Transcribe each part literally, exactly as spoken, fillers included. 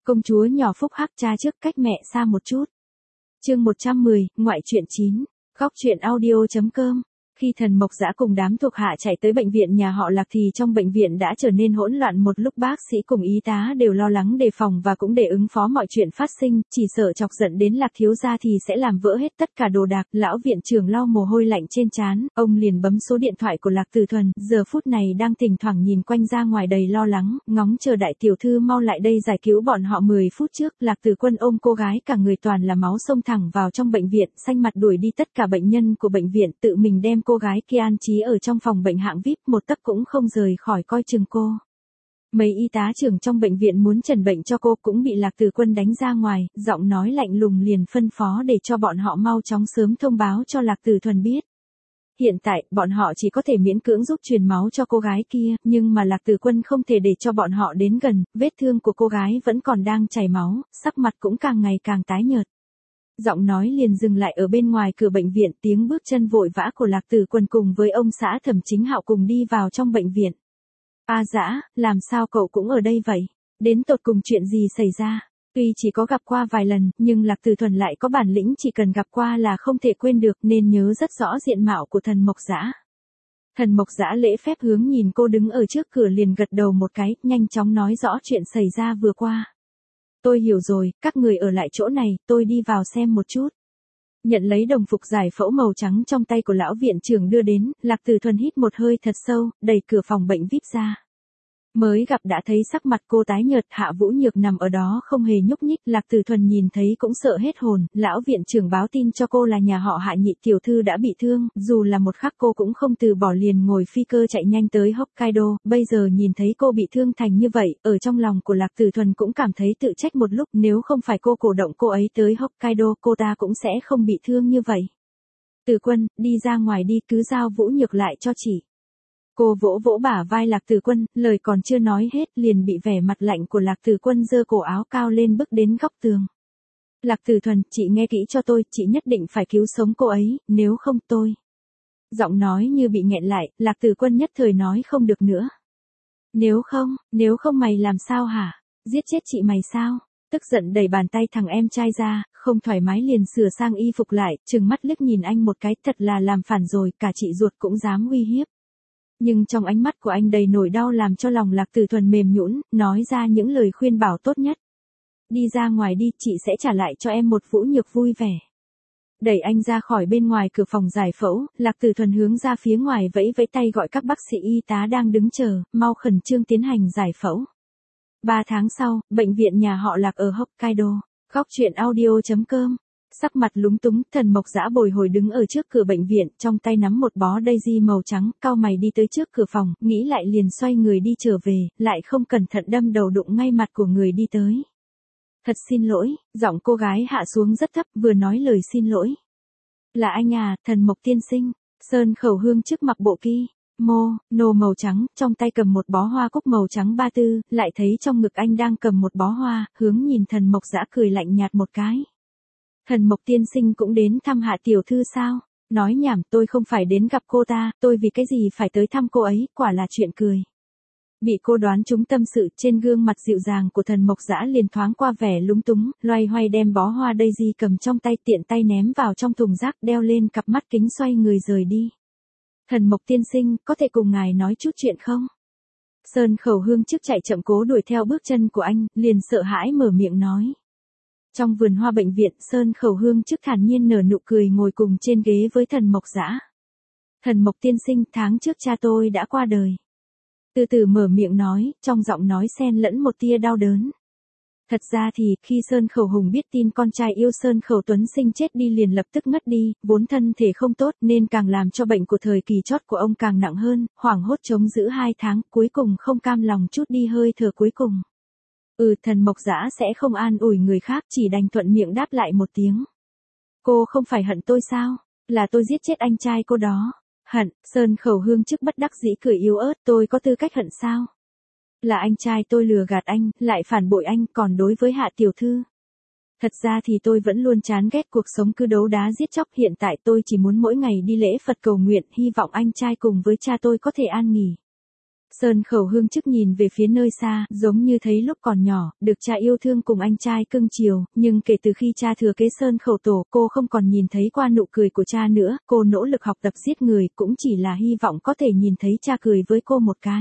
Công chúa nhỏ phúc hắc cha trước cách mẹ xa một chút. Chương một trăm mười, ngoại truyện chín. Góc truyện audio.com. Khi Thần Mộc Dã cùng đám thuộc hạ chạy tới bệnh viện nhà họ Lạc thì trong bệnh viện đã trở nên hỗn loạn, một lúc bác sĩ cùng y tá đều lo lắng đề phòng và cũng để ứng phó mọi chuyện phát sinh, chỉ sợ chọc giận đến Lạc thiếu gia thì sẽ làm vỡ hết tất cả đồ đạc. Lão viện trưởng lau mồ hôi lạnh trên trán, ông liền bấm số điện thoại của Lạc Tử Thuần, giờ phút này đang thỉnh thoảng nhìn quanh ra ngoài đầy lo lắng, ngóng chờ đại tiểu thư mau lại đây giải cứu bọn họ. Mười phút trước, Lạc Tử Quân ôm cô gái cả người toàn là máu xông thẳng vào trong bệnh viện, xanh mặt đuổi đi tất cả bệnh nhân của bệnh viện, tự mình đem cô gái kia an trí ở trong phòng bệnh hạng vi ai pi, một tấc cũng không rời khỏi coi chừng cô. Mấy y tá trưởng trong bệnh viện muốn trần bệnh cho cô cũng bị Lạc Tử Quân đánh ra ngoài, giọng nói lạnh lùng liền phân phó để cho bọn họ mau chóng sớm thông báo cho Lạc Tử Thuần biết. Hiện tại, bọn họ chỉ có thể miễn cưỡng giúp truyền máu cho cô gái kia, nhưng mà Lạc Tử Quân không thể để cho bọn họ đến gần, vết thương của cô gái vẫn còn đang chảy máu, sắc mặt cũng càng ngày càng tái nhợt. Giọng nói liền dừng lại ở bên ngoài cửa bệnh viện, tiếng bước chân vội vã của Lạc Tử Quân cùng với ông xã Thẩm Chính Hạo cùng đi vào trong bệnh viện. A Dã, làm sao cậu cũng ở đây vậy? Đến tột cùng chuyện gì xảy ra? Tuy chỉ có gặp qua vài lần, nhưng Lạc Tử Thuần lại có bản lĩnh chỉ cần gặp qua là không thể quên được, nên nhớ rất rõ diện mạo của Thần Mộc Dã. Thần Mộc Dã lễ phép hướng nhìn cô đứng ở trước cửa liền gật đầu một cái, nhanh chóng nói rõ chuyện xảy ra vừa qua. Tôi hiểu rồi, các người ở lại chỗ này, tôi đi vào xem một chút. Nhận lấy đồng phục giải phẫu màu trắng trong tay của lão viện trưởng đưa đến, Lạc Tử Thuần hít một hơi thật sâu, đẩy cửa phòng bệnh vi ai pi ra. Mới gặp đã thấy sắc mặt cô tái nhợt, Hạ Vũ Nhược nằm ở đó không hề nhúc nhích, Lạc Tử Thuần nhìn thấy cũng sợ hết hồn, lão viện trưởng báo tin cho cô là nhà họ Hạ nhị tiểu thư đã bị thương, dù là một khắc cô cũng không từ bỏ, liền ngồi phi cơ chạy nhanh tới Hokkaido, bây giờ nhìn thấy cô bị thương thành như vậy, ở trong lòng của Lạc Tử Thuần cũng cảm thấy tự trách một lúc, nếu không phải cô cổ động cô ấy tới Hokkaido, cô ta cũng sẽ không bị thương như vậy. Tử Quân, đi ra ngoài đi, cứ giao Vũ Nhược lại cho chị. Cô vỗ vỗ bả vai Lạc Tử Quân, lời còn chưa nói hết liền bị vẻ mặt lạnh của Lạc Tử Quân giơ cổ áo cao lên bước đến góc tường. Lạc Tử Thuần, chị nghe kỹ cho tôi, chị nhất định phải cứu sống cô ấy, nếu không tôi. Giọng nói như bị nghẹn lại, Lạc Tử Quân nhất thời nói không được nữa. Nếu không, nếu không mày làm sao hả? Giết chết chị mày sao? Tức giận đẩy bàn tay thằng em trai ra, không thoải mái liền sửa sang y phục lại, trừng mắt liếc nhìn anh một cái, thật là làm phản rồi, cả chị ruột cũng dám uy hiếp. Nhưng trong ánh mắt của anh đầy nỗi đau làm cho lòng Lạc Tử Thuần mềm nhũn, nói ra những lời khuyên bảo tốt nhất. Đi ra ngoài đi, chị sẽ trả lại cho em một Vũ Nhược vui vẻ. Đẩy anh ra khỏi bên ngoài cửa phòng giải phẫu, Lạc Tử Thuần hướng ra phía ngoài vẫy vẫy tay gọi các bác sĩ y tá đang đứng chờ, mau khẩn trương tiến hành giải phẫu. Ba tháng sau, bệnh viện nhà họ Lạc ở Hokkaido. Góc truyện audio.com. Sắc mặt lúng túng, Thần Mộc Dã bồi hồi đứng ở trước cửa bệnh viện, trong tay nắm một bó daisy màu trắng, cau mày đi tới trước cửa phòng, nghĩ lại liền xoay người đi trở về, lại không cẩn thận đâm đầu đụng ngay mặt của người đi tới. Thật xin lỗi, giọng cô gái hạ xuống rất thấp, vừa nói lời xin lỗi. Là anh à, Thần Mộc tiên sinh. Sơn Khẩu Hương trước mặc bộ ki mô nô màu trắng, trong tay cầm một bó hoa cúc màu trắng ba tư, lại thấy trong ngực anh đang cầm một bó hoa, hướng nhìn Thần Mộc Dã cười lạnh nhạt một cái. Thần Mộc tiên sinh cũng đến thăm Hạ tiểu thư sao? Nói nhảm, tôi không phải đến gặp cô ta, tôi vì cái gì phải tới thăm cô ấy, quả là chuyện cười. Bị cô đoán trúng tâm sự, trên gương mặt dịu dàng của Thần Mộc Dã liền thoáng qua vẻ lúng túng, loay hoay đem bó hoa daisy cầm trong tay tiện tay ném vào trong thùng rác, đeo lên cặp mắt kính xoay người rời đi. Thần Mộc tiên sinh, có thể cùng ngài nói chút chuyện không? Sơn Khẩu Hương trước chạy chậm cố đuổi theo bước chân của anh, liền sợ hãi mở miệng nói. Trong vườn hoa bệnh viện, Sơn Khẩu Hương trước thản nhiên nở nụ cười ngồi cùng trên ghế với Thần Mộc Dã. Thần Mộc tiên sinh, tháng trước cha tôi đã qua đời. Từ từ mở miệng nói, trong giọng nói xen lẫn một tia đau đớn. Thật ra thì, khi Sơn Khẩu Hùng biết tin con trai yêu Sơn Khẩu Tuấn Sinh chết đi liền lập tức ngất đi, vốn thân thể không tốt nên càng làm cho bệnh của thời kỳ chót của ông càng nặng hơn, hoảng hốt chống giữ hai tháng, cuối cùng không cam lòng chút đi hơi thở cuối cùng. Ừ, Thần Mộc Dã sẽ không an ủi người khác, chỉ đành thuận miệng đáp lại một tiếng. Cô không phải hận tôi sao? Là tôi giết chết anh trai cô đó. Hận, Sơn Khẩu Hương trước bất đắc dĩ cười yếu ớt, tôi có tư cách hận sao? Là anh trai tôi lừa gạt anh, lại phản bội anh, còn đối với Hạ tiểu thư. Thật ra thì tôi vẫn luôn chán ghét cuộc sống cứ đấu đá giết chóc, hiện tại tôi chỉ muốn mỗi ngày đi lễ Phật cầu nguyện, hy vọng anh trai cùng với cha tôi có thể an nghỉ. Sơn Khẩu Hương Chức nhìn về phía nơi xa, giống như thấy lúc còn nhỏ, được cha yêu thương cùng anh trai cưng chiều, nhưng kể từ khi cha thừa kế Sơn Khẩu Tổ, cô không còn nhìn thấy qua nụ cười của cha nữa, cô nỗ lực học tập giết người, cũng chỉ là hy vọng có thể nhìn thấy cha cười với cô một cái.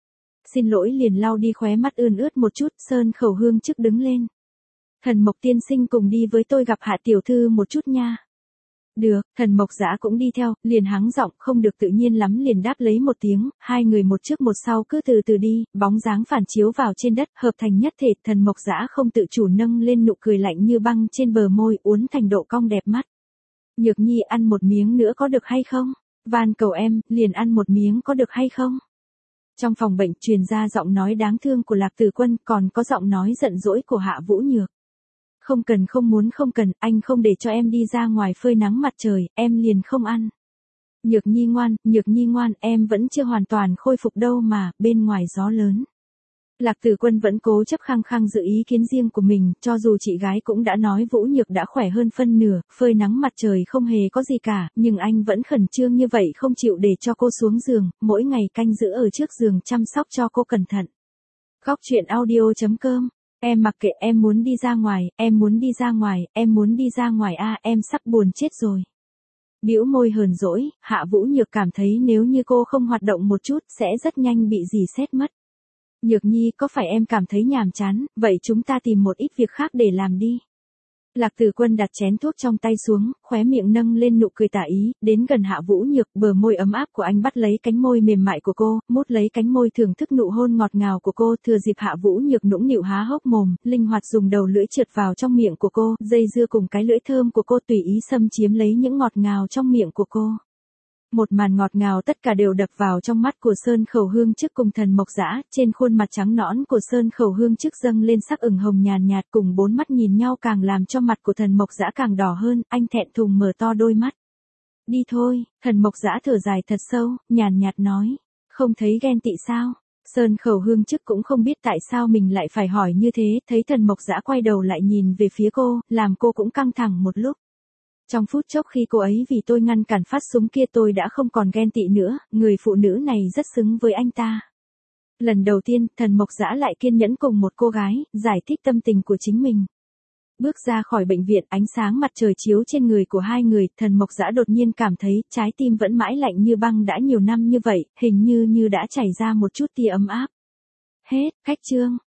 Xin lỗi liền lau đi khóe mắt ươn ướt một chút, Sơn Khẩu Hương Chức đứng lên. Thần Mộc tiên sinh cùng đi với tôi gặp Hạ tiểu thư một chút nha. Được, Thần Mộc Dã cũng đi theo, liền hắng giọng, không được tự nhiên lắm liền đáp lấy một tiếng, hai người một trước một sau cứ từ từ đi, bóng dáng phản chiếu vào trên đất, hợp thành nhất thể, Thần Mộc Dã không tự chủ nâng lên nụ cười lạnh như băng trên bờ môi, uốn thành độ cong đẹp mắt. Nhược Nhi ăn một miếng nữa có được hay không? Van cầu em, liền ăn một miếng có được hay không? Trong phòng bệnh truyền ra giọng nói đáng thương của Lạc Tử Quân, còn có giọng nói giận dỗi của Hạ Vũ Nhược. Không cần không muốn không cần, anh không để cho em đi ra ngoài phơi nắng mặt trời, em liền không ăn. Nhược Nhi ngoan, Nhược Nhi ngoan, em vẫn chưa hoàn toàn khôi phục đâu mà, bên ngoài gió lớn. Lạc Tử Quân vẫn cố chấp khăng khăng giữ ý kiến riêng của mình, cho dù chị gái cũng đã nói Vũ Nhược đã khỏe hơn phân nửa, phơi nắng mặt trời không hề có gì cả, nhưng anh vẫn khẩn trương như vậy không chịu để cho cô xuống giường, mỗi ngày canh giữ ở trước giường chăm sóc cho cô cẩn thận. Góc truyện audio chấm com. Em mặc kệ, em muốn đi ra ngoài, em muốn đi ra ngoài, em muốn đi ra ngoài a, à, em sắp buồn chết rồi. Bĩu môi hờn dỗi, Hạ Vũ Nhược cảm thấy nếu như cô không hoạt động một chút sẽ rất nhanh bị dì xét mất. Nhược Nhi, có phải em cảm thấy nhàm chán, vậy chúng ta tìm một ít việc khác để làm đi. Lạc Tử Quân đặt chén thuốc trong tay xuống, khóe miệng nâng lên nụ cười tà ý, đến gần Hạ Vũ Nhược, bờ môi ấm áp của anh bắt lấy cánh môi mềm mại của cô, mút lấy cánh môi thưởng thức nụ hôn ngọt ngào của cô, thừa dịp Hạ Vũ Nhược nũng nịu há hốc mồm, linh hoạt dùng đầu lưỡi trượt vào trong miệng của cô, dây dưa cùng cái lưỡi thơm của cô tùy ý xâm chiếm lấy những ngọt ngào trong miệng của cô. Một màn ngọt ngào tất cả đều đập vào trong mắt của Sơn Khẩu Hương Chức cùng Thần Mộc Dã, trên khuôn mặt trắng nõn của Sơn Khẩu Hương Chức dâng lên sắc ửng hồng nhàn nhạt, cùng bốn mắt nhìn nhau càng làm cho mặt của Thần Mộc Dã càng đỏ hơn, anh thẹn thùng mở to đôi mắt. Đi thôi, Thần Mộc Dã thở dài thật sâu, nhàn nhạt nói, không thấy ghen tị sao? Sơn Khẩu Hương Chức cũng không biết tại sao mình lại phải hỏi như thế, thấy Thần Mộc Dã quay đầu lại nhìn về phía cô, làm cô cũng căng thẳng một lúc. Trong phút chốc khi cô ấy vì tôi ngăn cản phát súng kia tôi đã không còn ghen tị nữa, người phụ nữ này rất xứng với anh ta. Lần đầu tiên, Thần Mộc Dã lại kiên nhẫn cùng một cô gái, giải thích tâm tình của chính mình. Bước ra khỏi bệnh viện, ánh sáng mặt trời chiếu trên người của hai người, Thần Mộc Dã đột nhiên cảm thấy, trái tim vẫn mãi lạnh như băng đã nhiều năm như vậy, hình như như đã chảy ra một chút tia ấm áp. Hết, khách chương.